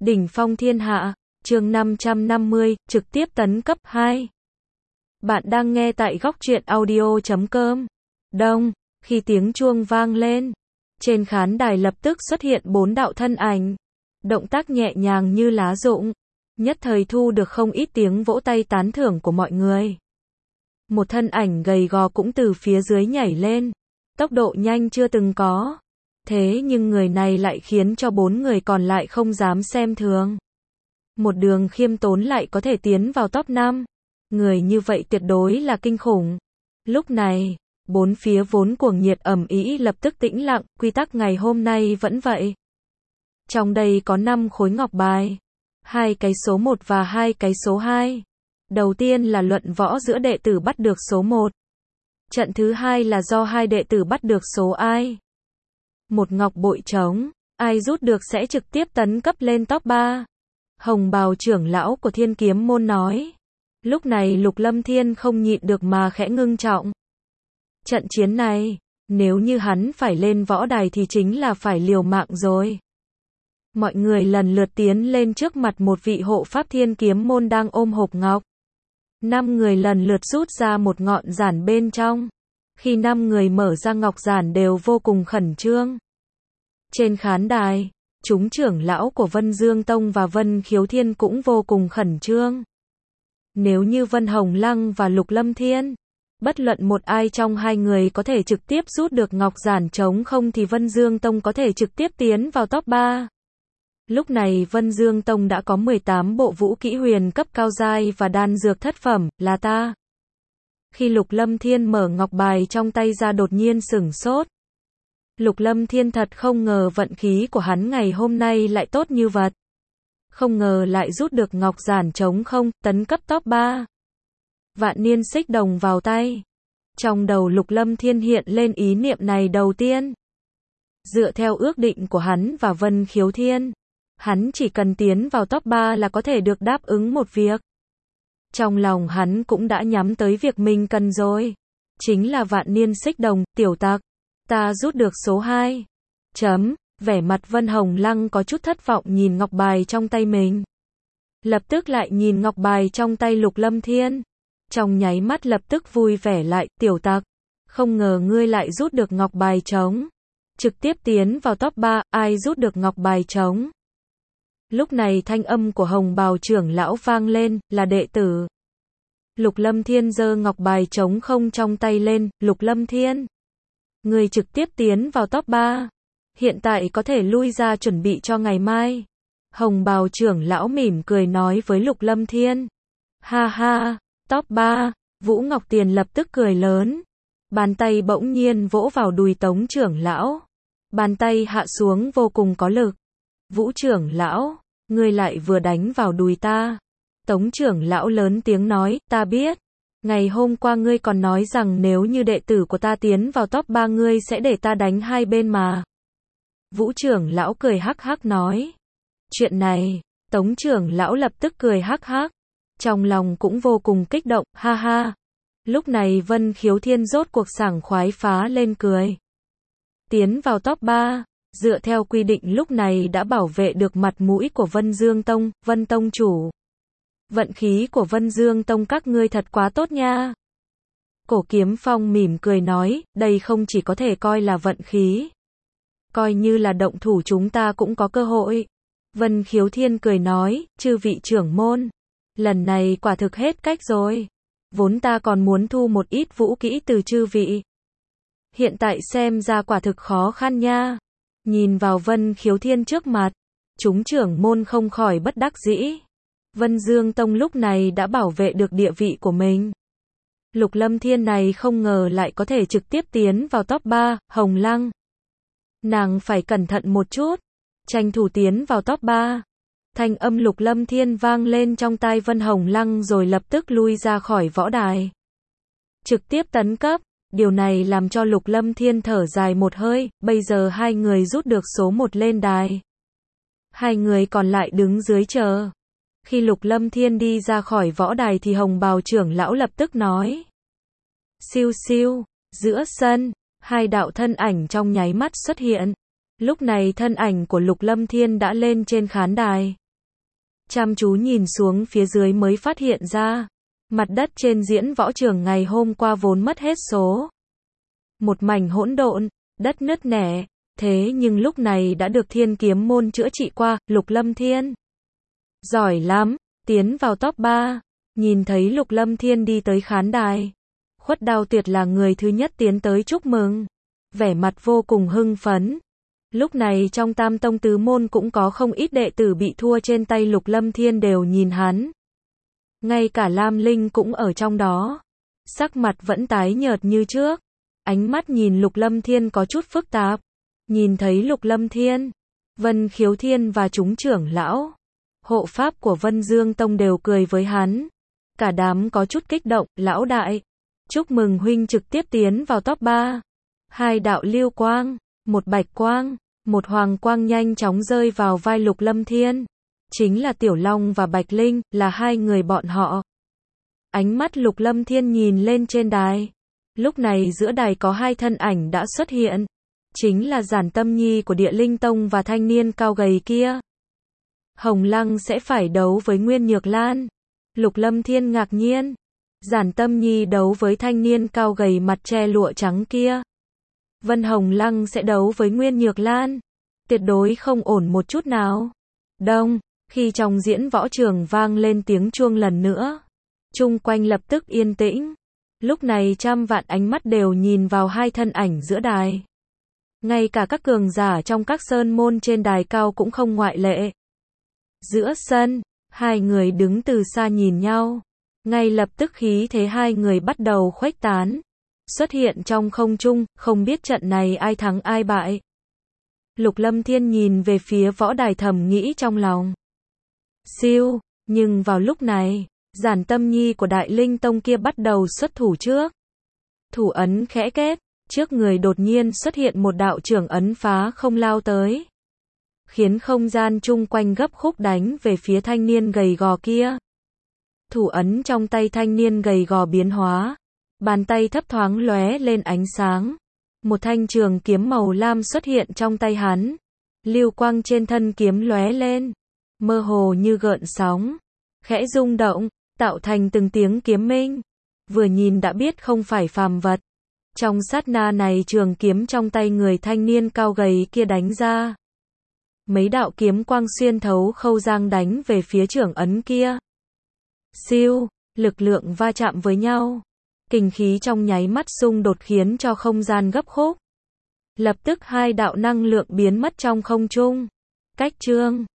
Đỉnh phong thiên hạ, chương 550, trực tiếp tấn cấp 2. Bạn đang nghe tại góc truyện audio.com. Đông, khi tiếng chuông vang lên, trên khán đài lập tức xuất hiện 4 đạo thân ảnh. Động tác nhẹ nhàng như lá rụng, nhất thời thu được không ít tiếng vỗ tay tán thưởng của mọi người. Một thân ảnh gầy gò cũng từ phía dưới nhảy lên, tốc độ nhanh chưa từng có. Thế nhưng người này lại khiến cho 4 người còn lại không dám xem thường. Một đường khiêm tốn lại có thể tiến vào top 5. Người như vậy tuyệt đối là kinh khủng. Lúc này, bốn phía vốn cuồng nhiệt ầm ĩ lập tức tĩnh lặng, quy tắc ngày hôm nay vẫn vậy. Trong đây có 5 khối ngọc bài, 2 cái số 1 và 2 cái số 2. Đầu tiên là luận võ giữa đệ tử bắt được số 1. Trận thứ 2 là do 2 đệ tử bắt được số ai. Một ngọc bội trống, ai rút được sẽ trực tiếp tấn cấp lên top 3. Hồng bào trưởng lão của Thiên Kiếm môn nói. Lúc này Lục Lâm Thiên không nhịn được mà khẽ ngưng trọng. Trận chiến này, nếu như hắn phải lên võ đài thì chính là phải liều mạng rồi. Mọi người lần lượt tiến lên trước mặt một vị hộ pháp Thiên Kiếm môn đang ôm hộp ngọc. 5 người lần lượt rút ra một ngọn giản bên trong. Khi 5 người mở ra ngọc giản đều vô cùng khẩn trương. Trên khán đài, chúng trưởng lão của Vân Dương Tông và Vân Khiếu Thiên cũng vô cùng khẩn trương. Nếu như Vân Hồng Lăng và Lục Lâm Thiên, bất luận một ai trong hai người có thể trực tiếp rút được ngọc giản trống không thì Vân Dương Tông có thể trực tiếp tiến vào top 3. Lúc này Vân Dương Tông đã có 18 bộ vũ kỹ huyền cấp cao giai và đan dược thất phẩm, là ta. Khi Lục Lâm Thiên mở ngọc bài trong tay ra đột nhiên sửng sốt. Lục Lâm Thiên thật không ngờ vận khí của hắn ngày hôm nay lại tốt như vậy. Không ngờ lại rút được ngọc giản trống không, tấn cấp top 3. Vạn niên xích đồng vào tay. Trong đầu Lục Lâm Thiên hiện lên ý niệm này đầu tiên. Dựa theo ước định của hắn và Vân Khiếu Thiên, hắn chỉ cần tiến vào top 3 là có thể được đáp ứng một việc. Trong lòng hắn cũng đã nhắm tới việc mình cần rồi. Chính là vạn niên xích đồng, tiểu tặc. Ta rút được số 2. Vẻ mặt Vân Hồng Lăng có chút thất vọng nhìn ngọc bài trong tay mình. Lập tức lại nhìn ngọc bài trong tay Lục Lâm Thiên. Trong nháy mắt lập tức vui vẻ lại, tiểu tặc. Không ngờ ngươi lại rút được ngọc bài trống. Trực tiếp tiến vào top 3, ai rút được ngọc bài trống? Lúc này thanh âm của Hồng bào trưởng lão vang lên, là đệ tử. Lục Lâm Thiên giơ ngọc bài trống không trong tay lên, Lục Lâm Thiên. Người trực tiếp tiến vào top 3. Hiện tại có thể lui ra chuẩn bị cho ngày mai. Hồng bào trưởng lão mỉm cười nói với Lục Lâm Thiên. Ha ha, top 3, Vũ Ngọc Tiền lập tức cười lớn. Bàn tay bỗng nhiên vỗ vào đùi Tống trưởng lão. Bàn tay hạ xuống vô cùng có lực. Vũ trưởng lão, ngươi lại vừa đánh vào đùi ta. Tống trưởng lão lớn tiếng nói, ta biết. Ngày hôm qua ngươi còn nói rằng nếu như đệ tử của ta tiến vào top 3 ngươi sẽ để ta đánh hai bên mà. Vũ trưởng lão cười hắc hắc nói. Chuyện này, Tống trưởng lão lập tức cười hắc hắc. Trong lòng cũng vô cùng kích động, ha ha. Lúc này Vân Khiếu Thiên rốt cuộc sảng khoái phá lên cười. Tiến vào top 3, dựa theo quy định lúc này đã bảo vệ được mặt mũi của Vân Dương Tông, Vân Tông chủ. Vận khí của Vân Dương Tông các ngươi thật quá tốt nha. Cổ Kiếm Phong mỉm cười nói, đây không chỉ có thể coi là vận khí. Coi như là động thủ chúng ta cũng có cơ hội. Vân Khiếu Thiên cười nói, chư vị trưởng môn. Lần này quả thực hết cách rồi. Vốn ta còn muốn thu một ít vũ kỹ từ chư vị. Hiện tại xem ra quả thực khó khăn nha. Nhìn vào Vân Khiếu Thiên trước mặt, chúng trưởng môn không khỏi bất đắc dĩ. Vân Dương Tông lúc này đã bảo vệ được địa vị của mình. Lục Lâm Thiên này không ngờ lại có thể trực tiếp tiến vào top 3, Hồng Lăng. Nàng phải cẩn thận một chút, tranh thủ tiến vào top 3. Thanh âm Lục Lâm Thiên vang lên trong tai Vân Hồng Lăng rồi lập tức lui ra khỏi võ đài. Trực tiếp tấn cấp, điều này làm cho Lục Lâm Thiên thở dài một hơi, bây giờ hai người rút được số 1 lên đài. Hai người còn lại đứng dưới chờ. Khi Lục Lâm Thiên đi ra khỏi võ đài thì Hồng bào trưởng lão lập tức nói. Siêu siêu, giữa sân, hai đạo thân ảnh trong nháy mắt xuất hiện. Lúc này thân ảnh của Lục Lâm Thiên đã lên trên khán đài. chăm chú nhìn xuống phía dưới mới phát hiện ra, mặt đất trên diễn võ trường ngày hôm qua vốn mất hết số. Một mảnh hỗn độn, đất nứt nẻ, thế nhưng lúc này đã được Thiên Kiếm môn chữa trị qua, Lục Lâm Thiên. Giỏi lắm, tiến vào top 3, nhìn thấy Lục Lâm Thiên đi tới khán đài. Khuất Đao Tuyệt là người thứ nhất tiến tới chúc mừng, vẻ mặt vô cùng hưng phấn. Lúc này trong Tam Tông Tứ Môn cũng có không ít đệ tử bị thua trên tay Lục Lâm Thiên đều nhìn hắn. Ngay cả Lam Linh cũng ở trong đó. Sắc mặt vẫn tái nhợt như trước. Ánh mắt nhìn Lục Lâm Thiên có chút phức tạp. Nhìn thấy Lục Lâm Thiên, Vân Khiếu Thiên và chúng trưởng lão, hộ pháp của Vân Dương Tông đều cười với hắn. Cả đám có chút kích động, lão đại. Chúc mừng huynh trực tiếp tiến vào top 3. Hai đạo lưu quang, một bạch quang, một hoàng quang nhanh chóng rơi vào vai Lục Lâm Thiên. Chính là Tiểu Long và Bạch Linh, là hai người bọn họ. Ánh mắt Lục Lâm Thiên nhìn lên trên đài. Lúc này giữa đài có hai thân ảnh đã xuất hiện. Chính là Giản Tâm Nhi của Địa Linh Tông và thanh niên cao gầy kia. Hồng Lăng sẽ phải đấu với Nguyên Nhược Lan. Lục Lâm Thiên ngạc nhiên. Giản Tâm Nhi đấu với thanh niên cao gầy mặt che lụa trắng kia. Vân Hồng Lăng sẽ đấu với Nguyên Nhược Lan. Tuyệt đối không ổn một chút nào. Đông, khi trong diễn võ trường vang lên tiếng chuông lần nữa, chung quanh lập tức yên tĩnh. Lúc này trăm vạn ánh mắt đều nhìn vào hai thân ảnh giữa đài. Ngay cả các cường giả trong các sơn môn trên đài cao cũng không ngoại lệ. Giữa sân, hai người đứng từ xa nhìn nhau. Ngay lập tức khí thế hai người bắt đầu khuếch tán. Xuất hiện trong không trung, không biết trận này ai thắng ai bại. Lục Lâm Thiên nhìn về phía võ đài thầm nghĩ trong lòng. Siêu, nhưng vào lúc này, Giản Tâm Nhi của Đại Linh Tông kia bắt đầu xuất thủ trước. Thủ ấn khẽ kết, trước người đột nhiên xuất hiện một đạo trưởng ấn phá không lao tới. Khiến không gian chung quanh gấp khúc đánh về phía thanh niên gầy gò kia. Thủ ấn trong tay thanh niên gầy gò biến hóa. Bàn tay thấp thoáng lóe lên ánh sáng. Một thanh trường kiếm màu lam xuất hiện trong tay hắn. Lưu quang trên thân kiếm lóe lên. Mơ hồ như gợn sóng. Khẽ rung động, tạo thành từng tiếng kiếm minh. Vừa nhìn đã biết không phải phàm vật. Trong sát na này trường kiếm trong tay người thanh niên cao gầy kia đánh ra. Mấy đạo kiếm quang xuyên thấu khâu giang đánh về phía trưởng ấn kia. Siêu, lực lượng va chạm với nhau. Kình khí trong nháy mắt xung đột khiến cho không gian gấp khúc. Lập tức hai đạo năng lượng biến mất trong không trung. Cách chương